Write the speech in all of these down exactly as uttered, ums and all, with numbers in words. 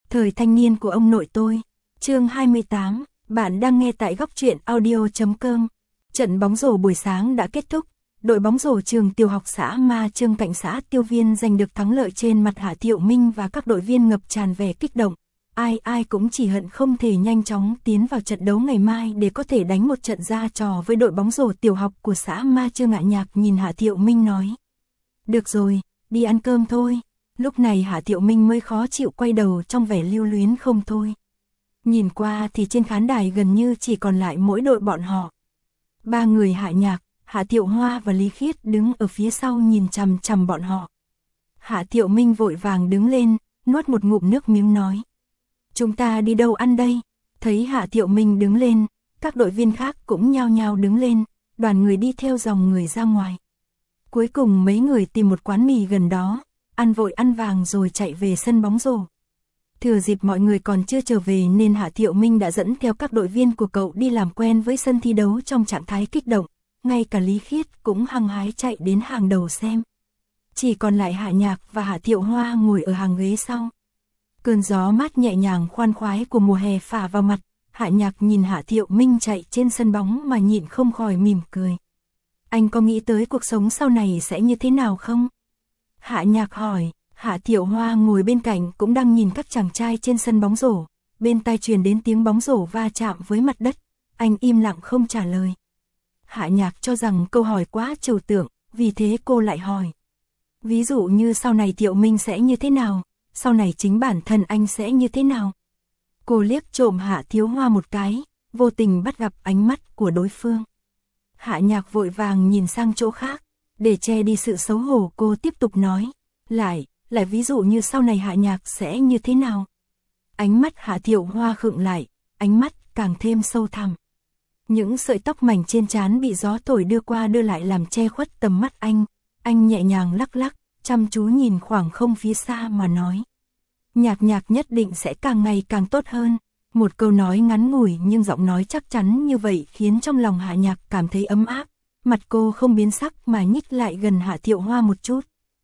Thời thanh niên của ông nội tôi. Chương hai mươi tám, bạn đang nghe tại góc truyện audio chấm com. Trận bóng rổ buổi sáng đã kết thúc. Đội bóng rổ trường tiểu học xã Ma Chương cạnh xã Tiêu Viên giành được thắng lợi trên mặt Hạ Thiệu Minh và các đội viên ngập tràn vẻ kích động. Ai ai cũng chỉ hận không thể nhanh chóng tiến vào trận đấu ngày mai để có thể đánh một trận ra trò với đội bóng rổ tiểu học của xã Ma Chương. Hạ Nhạc nhìn Hạ Thiệu Minh nói: "Được rồi, đi ăn cơm thôi." Lúc này Hạ Thiệu Minh mới khó chịu quay đầu trong vẻ lưu luyến không thôi. Nhìn qua thì trên khán đài gần như chỉ còn lại mỗi đội bọn họ. Ba người Hạ Nhạc, Hạ Thiệu Hoa và Lý Khiết đứng ở phía sau nhìn chằm chằm bọn họ. Hạ Thiệu Minh vội vàng đứng lên, nuốt một ngụm nước miếng nói: "Chúng ta đi đâu ăn đây?" Thấy Hạ Thiệu Minh đứng lên, các đội viên khác cũng nhao nhao đứng lên, đoàn người đi theo dòng người ra ngoài. Cuối cùng mấy người tìm một quán mì gần đó, ăn vội ăn vàng rồi chạy về sân bóng rổ. Thừa dịp mọi người còn chưa trở về nên Hạ Thiệu Minh đã dẫn theo các đội viên của cậu đi làm quen với sân thi đấu trong trạng thái kích động, ngay cả Lý Khiết cũng hăng hái chạy đến hàng đầu xem. Chỉ còn lại Hạ Nhạc và Hạ Thiệu Hoa ngồi ở hàng ghế sau. Cơn gió mát nhẹ nhàng khoan khoái của mùa hè phả vào mặt, Hạ Nhạc nhìn Hạ Thiệu Minh chạy trên sân bóng mà nhịn không khỏi mỉm cười. "Anh có nghĩ tới cuộc sống sau này sẽ như thế nào không?" Hạ Nhạc hỏi. Hạ Thiệu Hoa ngồi bên cạnh cũng đang nhìn các chàng trai trên sân bóng rổ, bên tai truyền đến tiếng bóng rổ va chạm với mặt đất, anh im lặng không trả lời. Hạ Nhạc cho rằng câu hỏi quá trừu tượng, vì thế cô lại hỏi: "Ví dụ như sau này Thiệu Minh sẽ như thế nào, sau này chính bản thân anh sẽ như thế nào?" Cô liếc trộm Hạ Thiệu Hoa một cái, vô tình bắt gặp ánh mắt của đối phương. Hạ Nhạc vội vàng nhìn sang chỗ khác, để che đi sự xấu hổ cô tiếp tục nói: Lại, lại ví dụ như sau này Hạ Nhạc sẽ như thế nào?" Ánh mắt Hạ Thiệu Hoa khựng lại, ánh mắt càng thêm sâu thẳm. Những sợi tóc mảnh trên trán bị gió thổi đưa qua đưa lại làm che khuất tầm mắt anh, anh nhẹ nhàng lắc lắc, chăm chú nhìn khoảng không phía xa mà nói: "Nhạc Nhạc nhất định sẽ càng ngày càng tốt hơn." Một câu nói ngắn ngủi nhưng giọng nói chắc chắn như vậy khiến trong lòng Hạ Nhạc cảm thấy ấm áp, mặt cô không biến sắc mà nhích lại gần Hạ Thiệu Hoa một chút.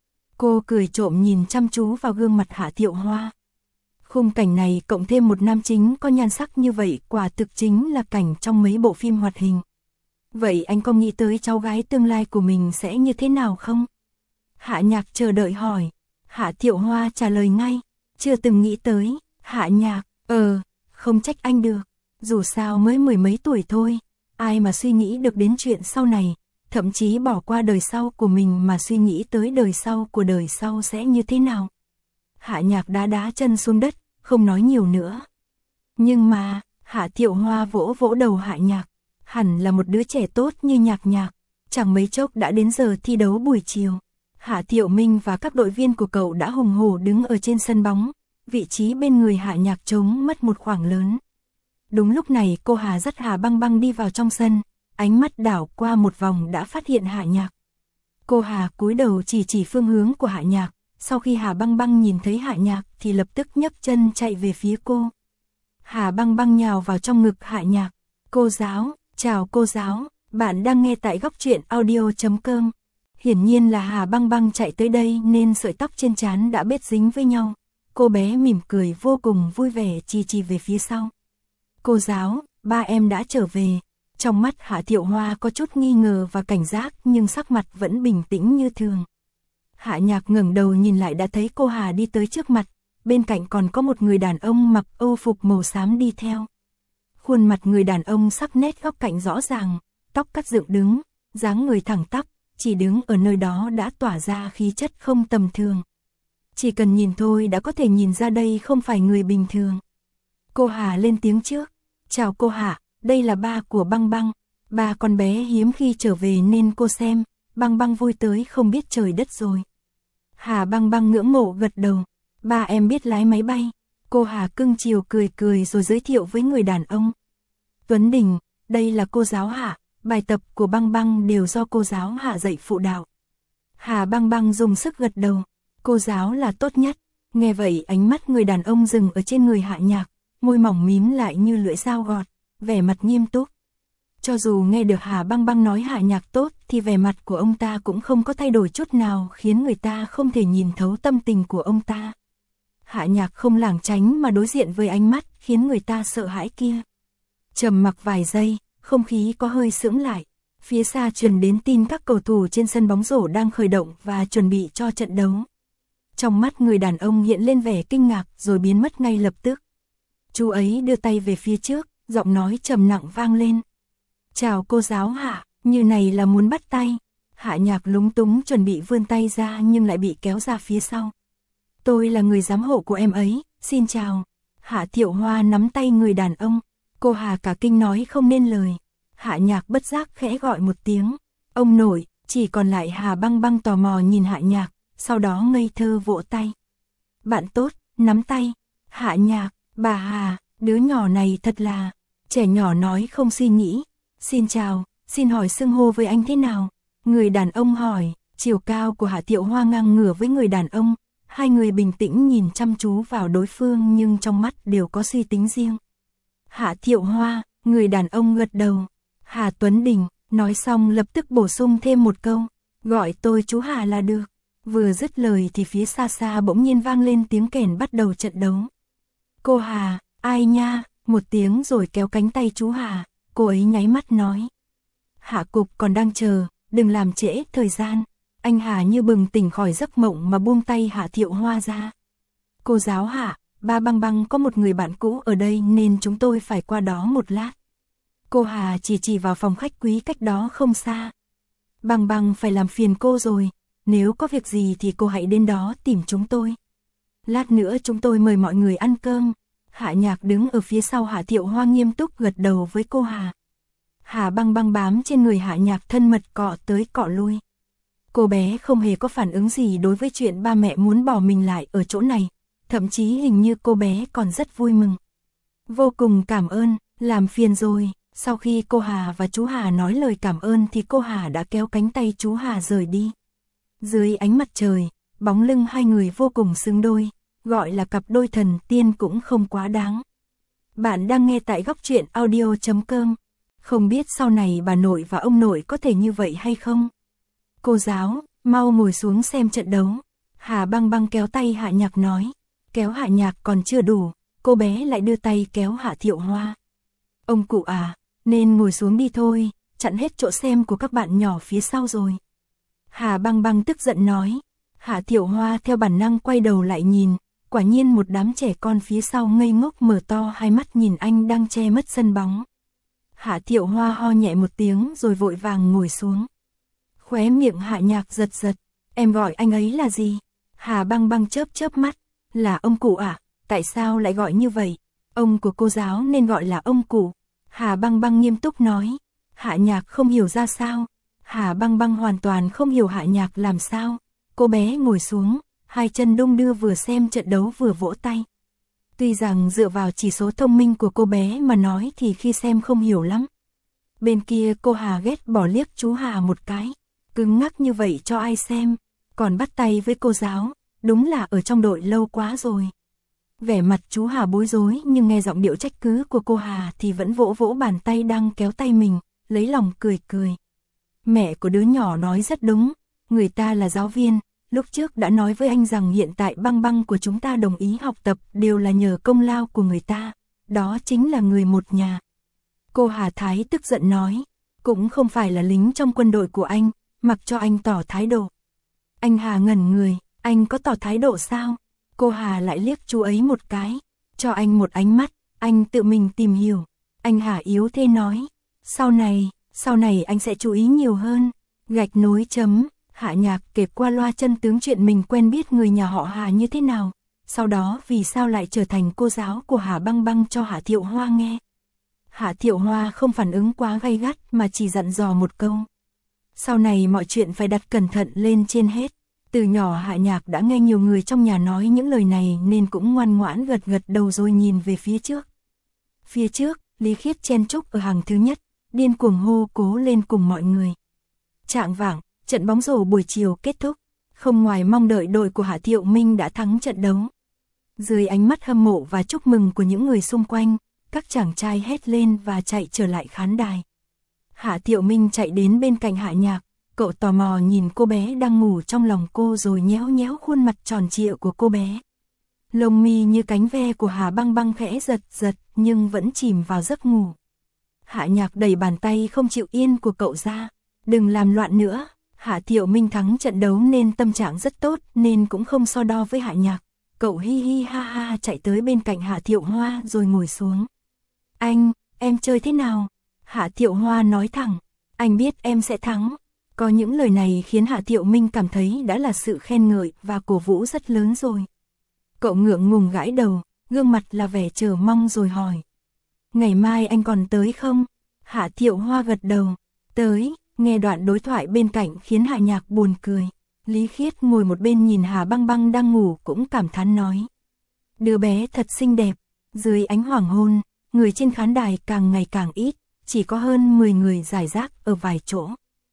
Cô cười trộm nhìn chăm chú vào gương mặt Hạ Thiệu Hoa. Khung cảnh này cộng thêm một nam chính có nhan sắc như vậy quả thực chính là cảnh trong mấy bộ phim hoạt hình. "Vậy anh có nghĩ tới cháu gái tương lai của mình sẽ như thế nào không?" Hạ Nhạc chờ đợi hỏi. Hạ Thiệu Hoa trả lời ngay: "Chưa từng nghĩ tới." Hạ Nhạc: "Ờ, không trách anh được. Dù sao mới mười mấy tuổi thôi, ai mà suy nghĩ được đến chuyện sau này, thậm chí bỏ qua đời sau của mình mà suy nghĩ tới đời sau của đời sau sẽ như thế nào." Hạ Nhạc đá đá chân xuống đất, không nói nhiều nữa. "Nhưng mà," Hạ Thiệu Hoa vỗ vỗ đầu Hạ Nhạc, "hẳn là một đứa trẻ tốt như Nhạc Nhạc." Chẳng mấy chốc đã đến giờ thi đấu buổi chiều. Hạ Thiệu Minh và các đội viên của cậu đã hùng hổ đứng ở trên sân bóng, vị trí bên người Hạ Nhạc trống mất một khoảng lớn. Đúng lúc này cô Hà dắt Hà Băng Băng đi vào trong sân, ánh mắt đảo qua một vòng đã phát hiện Hạ Nhạc. Cô Hà cúi đầu chỉ chỉ phương hướng của Hạ Nhạc, sau khi Hà Băng Băng nhìn thấy Hạ Nhạc thì lập tức nhấc chân chạy về phía cô. Hà Băng Băng nhào vào trong ngực Hạ Nhạc. "Cô giáo, chào cô giáo, bạn đang nghe tại góc truyện audio chấm com." Hiển nhiên là Hà Băng Băng chạy tới đây nên sợi tóc trên trán đã bết dính với nhau. Cô bé mỉm cười vô cùng vui vẻ chỉ chỉ về phía sau. "Cô giáo, ba em đã trở về." Trong mắt Hạ Thiệu Hoa có chút nghi ngờ và cảnh giác nhưng sắc mặt vẫn bình tĩnh như thường. Hạ Nhạc ngẩng đầu nhìn lại đã thấy cô Hà đi tới trước mặt, bên cạnh còn có một người đàn ông mặc âu phục màu xám đi theo. Khuôn mặt người đàn ông sắc nét góc cạnh rõ ràng, tóc cắt dựng đứng, dáng người thẳng tắp, chỉ đứng ở nơi đó đã tỏa ra khí chất không tầm thường. Chỉ cần nhìn thôi đã có thể nhìn ra đây không phải người bình thường. Cô Hà lên tiếng trước: "Chào cô Hạ, đây là ba của Băng Băng. Ba con bé hiếm khi trở về nên cô xem, Băng Băng vui tới không biết trời đất rồi." Hà Băng Băng ngưỡng mộ gật đầu: "Ba em biết lái máy bay." Cô Hà cưng chiều cười cười rồi giới thiệu với người đàn ông: "Tuấn Đình, đây là cô giáo Hạ, bài tập của Băng Băng đều do cô giáo Hạ dạy phụ đạo." Hà Băng Băng dùng sức gật đầu: "Cô giáo là tốt nhất." Nghe vậy ánh mắt người đàn ông dừng ở trên người Hạ Nhạc, môi mỏng mím lại như lưỡi dao gọt, vẻ mặt nghiêm túc. Cho dù nghe được Hà Băng Băng nói Hạ Nhạc tốt thì vẻ mặt của ông ta cũng không có thay đổi chút nào khiến người ta không thể nhìn thấu tâm tình của ông ta. Hạ Nhạc không lảng tránh mà đối diện với ánh mắt khiến người ta sợ hãi kia. Trầm mặc vài giây, không khí có hơi sững lại. Phía xa truyền đến tin các cầu thủ trên sân bóng rổ đang khởi động và chuẩn bị cho trận đấu. Trong mắt người đàn ông hiện lên vẻ kinh ngạc rồi biến mất ngay lập tức. Chú ấy đưa tay về phía trước, giọng nói trầm nặng vang lên. Chào cô giáo Hạ, như này là muốn bắt tay. Hạ Nhạc lúng túng chuẩn bị vươn tay ra nhưng lại bị kéo ra phía sau. Tôi là người giám hộ của em ấy, xin chào. Hạ Thiệu Hoa nắm tay người đàn ông. Cô Hà cả kinh nói không nên lời. Hạ Nhạc bất giác khẽ gọi một tiếng. Ông nội, chỉ còn lại Hà Băng Băng tò mò nhìn Hạ Nhạc, sau đó ngây thơ vỗ tay. Bạn tốt, nắm tay. Hạ Nhạc, bà Hà, đứa nhỏ này thật là... Trẻ nhỏ nói không suy nghĩ. Xin chào, xin hỏi xưng hô với anh thế nào? Người đàn ông hỏi, chiều cao của Hạ Thiệu Hoa ngang ngửa với người đàn ông. Hai người bình tĩnh nhìn chăm chú vào đối phương nhưng trong mắt đều có suy tính riêng. Hạ Thiệu Hoa, người đàn ông gật đầu. Hà Tuấn Đình, nói xong lập tức bổ sung thêm một câu. Gọi tôi chú Hà là được. Vừa dứt lời thì phía xa xa bỗng nhiên vang lên tiếng kèn bắt đầu trận đấu. Cô Hà, ai nha, một tiếng rồi kéo cánh tay chú Hà, cô ấy nháy mắt nói. Hạ Cục còn đang chờ, đừng làm trễ thời gian. Anh Hà như bừng tỉnh khỏi giấc mộng mà buông tay Hạ Thiệu Hoa ra. Cô giáo Hạ, ba Băng Băng có một người bạn cũ ở đây nên chúng tôi phải qua đó một lát. Cô Hà chỉ chỉ vào phòng khách quý cách đó không xa. Băng Băng phải làm phiền cô rồi, nếu có việc gì thì cô hãy đến đó tìm chúng tôi. Lát nữa chúng tôi mời mọi người ăn cơm. Hạ Nhạc đứng ở phía sau Hạ Thiệu Hoa nghiêm túc gật đầu với cô Hà. Hà Băng Băng bám trên người Hạ Nhạc thân mật cọ tới cọ lui. Cô bé không hề có phản ứng gì đối với chuyện ba mẹ muốn bỏ mình lại ở chỗ này, thậm chí hình như cô bé còn rất vui mừng. Vô cùng cảm ơn, làm phiền rồi. Sau khi cô Hà và chú Hà nói lời cảm ơn thì cô Hà đã kéo cánh tay chú Hà rời đi. Dưới ánh mặt trời, bóng lưng hai người vô cùng xứng đôi, gọi là cặp đôi thần tiên cũng không quá đáng. Bạn đang nghe tại góc truyện audio chấm com. Không biết sau này bà nội và ông nội có thể như vậy hay không? Cô giáo, mau ngồi xuống xem trận đấu. Hà Băng Băng kéo tay Hạ Nhạc nói. Kéo Hạ Nhạc còn chưa đủ, cô bé lại đưa tay kéo Hạ Thiệu Hoa. Ông cụ à, nên ngồi xuống đi thôi, chặn hết chỗ xem của các bạn nhỏ phía sau rồi. Hà Băng Băng tức giận nói. Hạ Thiệu Hoa theo bản năng quay đầu lại nhìn, quả nhiên một đám trẻ con phía sau ngây ngốc mở to hai mắt nhìn anh đang che mất sân bóng. Hạ Thiệu Hoa ho nhẹ một tiếng rồi vội vàng ngồi xuống. Khóe miệng Hạ Nhạc giật giật. Em gọi anh ấy là gì? Hà Băng Băng chớp chớp mắt. Là ông cụ ạ, à? Tại sao lại gọi như vậy? Ông của cô giáo nên gọi là ông cụ. Hà Băng Băng nghiêm túc nói. Hạ Nhạc không hiểu ra sao. Hà Băng Băng hoàn toàn không hiểu Hạ Nhạc làm sao. Cô bé ngồi xuống, hai chân đung đưa vừa xem trận đấu vừa vỗ tay. Tuy rằng dựa vào chỉ số thông minh của cô bé mà nói thì khi xem không hiểu lắm. Bên kia cô Hà ghét bỏ liếc chú Hà một cái. Cứng ngắc như vậy cho ai xem. Còn bắt tay với cô giáo, đúng là ở trong đội lâu quá rồi. Vẻ mặt chú Hà bối rối nhưng nghe giọng điệu trách cứ của cô Hà thì vẫn vỗ vỗ bàn tay đang kéo tay mình, lấy lòng cười cười. Mẹ của đứa nhỏ nói rất đúng, người ta là giáo viên, lúc trước đã nói với anh rằng hiện tại Băng Băng của chúng ta đồng ý học tập đều là nhờ công lao của người ta, đó chính là người một nhà. Cô Hà Thái tức giận nói, cũng không phải là lính trong quân đội của anh, mặc cho anh tỏ thái độ. Anh Hà ngẩn người, anh có tỏ thái độ sao? Cô Hà lại liếc chú ấy một cái, cho anh một ánh mắt, anh tự mình tìm hiểu. Anh Hà yếu thế nói, sau này, sau này anh sẽ chú ý nhiều hơn. Gạch nối chấm, Hạ Nhạc kể qua loa chân tướng chuyện mình quen biết người nhà họ Hà như thế nào, sau đó vì sao lại trở thành cô giáo của Hà Băng Băng cho Hạ Thiệu Hoa nghe. Hạ Thiệu Hoa không phản ứng quá gay gắt mà chỉ dặn dò một câu. Sau này mọi chuyện phải đặt cẩn thận lên trên hết. Từ nhỏ Hạ Nhạc đã nghe nhiều người trong nhà nói những lời này nên cũng ngoan ngoãn gật gật đầu rồi nhìn về phía trước. Phía trước, Lý Khiết chen chúc ở hàng thứ nhất, điên cuồng hô cố lên cùng mọi người. Chạng vạng, trận bóng rổ buổi chiều kết thúc, không ngoài mong đợi đội của Hạ Thiệu Minh đã thắng trận đấu. Dưới ánh mắt hâm mộ và chúc mừng của những người xung quanh, các chàng trai hét lên và chạy trở lại khán đài. Hạ Thiệu Minh chạy đến bên cạnh Hạ Nhạc, cậu tò mò nhìn cô bé đang ngủ trong lòng cô rồi nhéo nhéo khuôn mặt tròn trịa của cô bé. Lông mi như cánh ve của Hà Băng Băng khẽ giật giật nhưng vẫn chìm vào giấc ngủ. Hạ Nhạc đẩy bàn tay không chịu yên của cậu ra. Đừng làm loạn nữa. Hạ Thiệu Minh thắng trận đấu nên tâm trạng rất tốt nên cũng không so đo với Hạ Nhạc. Cậu hi hi ha ha chạy tới bên cạnh Hạ Thiệu Hoa rồi ngồi xuống. Anh, em chơi thế nào? Hạ Thiệu Hoa nói thẳng. Anh biết em sẽ thắng. Có những lời này khiến Hạ Thiệu Minh cảm thấy đã là sự khen ngợi và cổ vũ rất lớn rồi. Cậu ngượng ngùng gãi đầu, gương mặt là vẻ chờ mong rồi hỏi. Ngày mai anh còn tới không? Hạ Thiệu Hoa gật đầu. Tới. Nghe đoạn đối thoại bên cạnh khiến Hạ Nhạc buồn cười. Lý Khiết ngồi một bên nhìn Hà Băng Băng đang ngủ cũng cảm thán nói. Đứa bé thật xinh đẹp. Dưới ánh hoàng hôn, người trên khán đài càng ngày càng ít, chỉ có hơn mười người rải rác ở vài chỗ.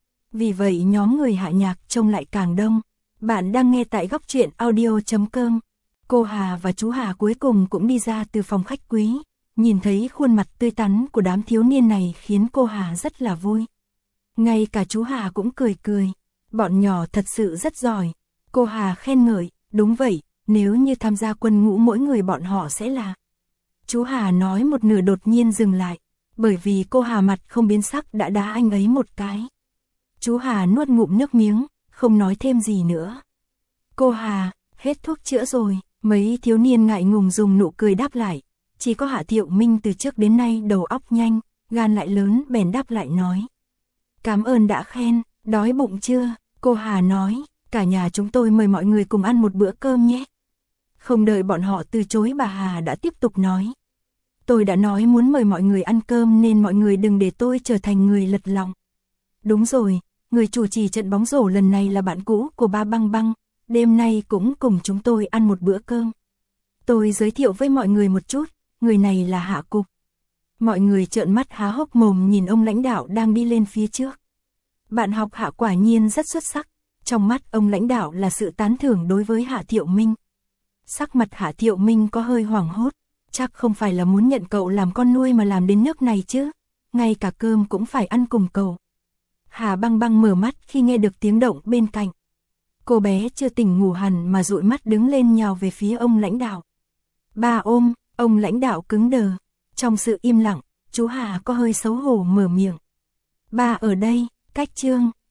Vì vậy nhóm người Hạ Nhạc trông lại càng đông. Bạn đang nghe tại góc truyện audio chấm com. Cô Hà và chú Hà cuối cùng cũng đi ra từ phòng khách quý. Nhìn thấy khuôn mặt tươi tắn của đám thiếu niên này khiến cô Hà rất là vui. Ngay cả chú Hà cũng cười cười. Bọn nhỏ thật sự rất giỏi. Cô Hà khen ngợi, đúng vậy, nếu như tham gia quân ngũ mỗi người bọn họ sẽ là. Chú Hà nói một nửa đột nhiên dừng lại, bởi vì cô Hà mặt không biến sắc đã đá anh ấy một cái. Chú Hà nuốt ngụm nước miếng, không nói thêm gì nữa. Cô Hà, hết thuốc chữa rồi, mấy thiếu niên ngại ngùng dùng nụ cười đáp lại. Chỉ có Hạ Thiệu Minh từ trước đến nay đầu óc nhanh, gan lại lớn bèn đáp lại nói. Cảm ơn đã khen, đói bụng chưa? Cô Hà nói, cả nhà chúng tôi mời mọi người cùng ăn một bữa cơm nhé. Không đợi bọn họ từ chối bà Hà đã tiếp tục nói. Tôi đã nói muốn mời mọi người ăn cơm nên mọi người đừng để tôi trở thành người lật lọng. Đúng rồi, người chủ trì trận bóng rổ lần này là bạn cũ của ba Băng Băng, đêm nay cũng cùng chúng tôi ăn một bữa cơm. Tôi giới thiệu với mọi người một chút, người này là Hạ Cục. Mọi người trợn mắt há hốc mồm nhìn ông lãnh đạo đang đi lên phía trước. Bạn học Hạ quả nhiên rất xuất sắc, trong mắt ông lãnh đạo là sự tán thưởng đối với Hạ Thiệu Minh. Sắc mặt Hạ Thiệu Minh có hơi hoảng hốt, chắc không phải là muốn nhận cậu làm con nuôi mà làm đến nước này chứ, ngay cả cơm cũng phải ăn cùng cậu. Hà Băng Băng mở mắt khi nghe được tiếng động bên cạnh. Cô bé chưa tỉnh ngủ hẳn mà dụi mắt đứng lên nhào về phía ông lãnh đạo. Ba ôm, ông lãnh đạo cứng đờ. Trong sự im lặng, chú Hà có hơi xấu hổ mở miệng. Ba ở đây, cách Trương,